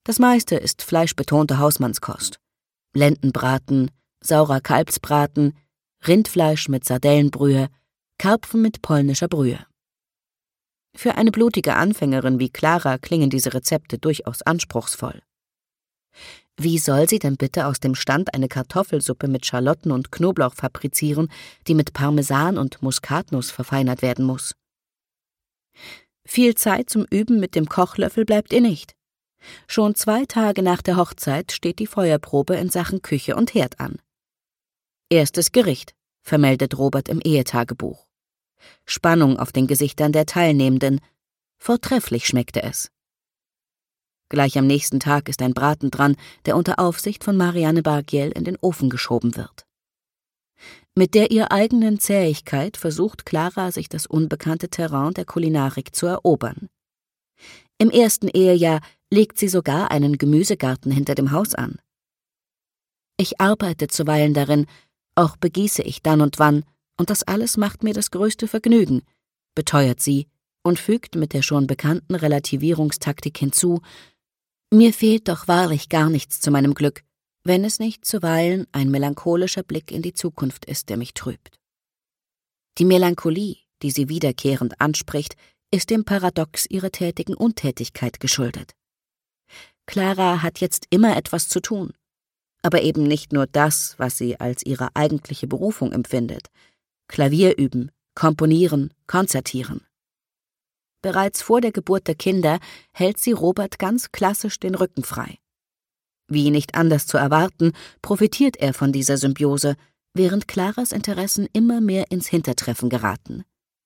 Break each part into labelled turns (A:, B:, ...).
A: Das meiste ist fleischbetonte Hausmannskost. Lendenbraten, saurer Kalbsbraten, Rindfleisch mit Sardellenbrühe, Karpfen mit polnischer Brühe. Für eine blutige Anfängerin wie Klara klingen diese Rezepte durchaus anspruchsvoll. Wie soll sie denn bitte aus dem Stand eine Kartoffelsuppe mit Schalotten und Knoblauch fabrizieren, die mit Parmesan und Muskatnuss verfeinert werden muss? Viel Zeit zum Üben mit dem Kochlöffel bleibt ihr nicht. Schon 2 Tage nach der Hochzeit steht die Feuerprobe in Sachen Küche und Herd an. Erstes Gericht, vermeldet Robert im Ehetagebuch. Spannung auf den Gesichtern der Teilnehmenden. Vortrefflich schmeckte es. Gleich am nächsten Tag ist ein Braten dran, der unter Aufsicht von Marianne Bargiel in den Ofen geschoben wird. Mit der ihr eigenen Zähigkeit versucht Klara, sich das unbekannte Terrain der Kulinarik zu erobern. Im ersten Ehejahr legt sie sogar einen Gemüsegarten hinter dem Haus an. Ich arbeite zuweilen darin, auch begieße ich dann und wann, und das alles macht mir das größte Vergnügen, beteuert sie und fügt mit der schon bekannten Relativierungstaktik hinzu: Mir fehlt doch wahrlich gar nichts zu meinem Glück, wenn es nicht zuweilen ein melancholischer Blick in die Zukunft ist, der mich trübt. Die Melancholie, die sie wiederkehrend anspricht, ist dem Paradox ihrer tätigen Untätigkeit geschuldet. Klara hat jetzt immer etwas zu tun, aber eben nicht nur das, was sie als ihre eigentliche Berufung empfindet: Klavier üben, komponieren, konzertieren. Bereits vor der Geburt der Kinder hält sie Robert ganz klassisch den Rücken frei. Wie nicht anders zu erwarten, profitiert er von dieser Symbiose, während Klaras Interessen immer mehr ins Hintertreffen geraten.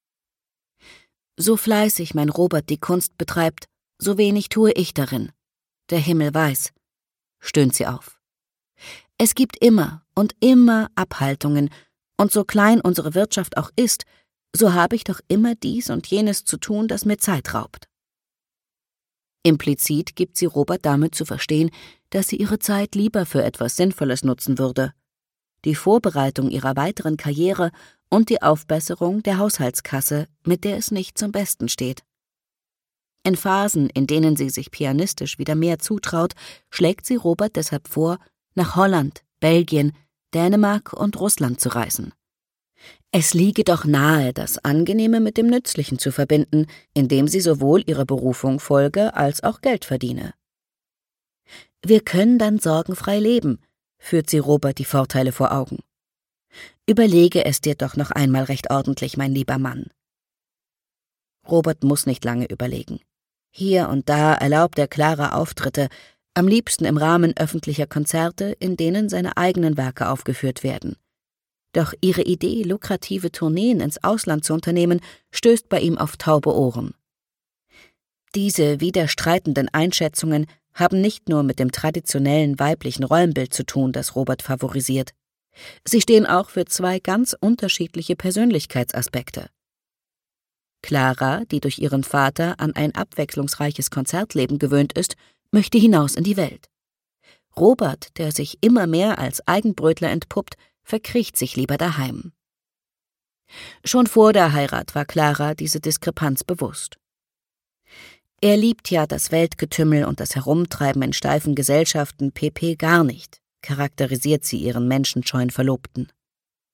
A: So fleißig mein Robert die Kunst betreibt, so wenig tue ich darin. Der Himmel weiß, stöhnt sie auf. Es gibt immer und immer Abhaltungen, und so klein unsere Wirtschaft auch ist, so habe ich doch immer dies und jenes zu tun, das mir Zeit raubt. Implizit gibt sie Robert damit zu verstehen, dass sie ihre Zeit lieber für etwas Sinnvolles nutzen würde: die Vorbereitung ihrer weiteren Karriere und die Aufbesserung der Haushaltskasse, mit der es nicht zum Besten steht. In Phasen, in denen sie sich pianistisch wieder mehr zutraut, schlägt sie Robert deshalb vor, nach Holland, Belgien, Dänemark und Russland zu reisen. Es liege doch nahe, das Angenehme mit dem Nützlichen zu verbinden, indem sie sowohl ihrer Berufung folge als auch Geld verdiene. Wir können dann sorgenfrei leben, führt sie Robert die Vorteile vor Augen. Überlege es dir doch noch einmal recht ordentlich, mein lieber Mann. Robert muss nicht lange überlegen. Hier und da erlaubt er Klara Auftritte, am liebsten im Rahmen öffentlicher Konzerte, in denen seine eigenen Werke aufgeführt werden. Doch ihre Idee, lukrative Tourneen ins Ausland zu unternehmen, stößt bei ihm auf taube Ohren. Diese widerstreitenden Einschätzungen haben nicht nur mit dem traditionellen weiblichen Rollenbild zu tun, das Robert favorisiert. Sie stehen auch für 2 ganz unterschiedliche Persönlichkeitsaspekte. Klara, die durch ihren Vater an ein abwechslungsreiches Konzertleben gewöhnt ist, möchte hinaus in die Welt. Robert, der sich immer mehr als Eigenbrötler entpuppt, verkriecht sich lieber daheim. Schon vor der Heirat war Klara diese Diskrepanz bewusst. Er liebt ja das Weltgetümmel und das Herumtreiben in steifen Gesellschaften pp. Gar nicht, charakterisiert sie ihren menschenscheuen Verlobten.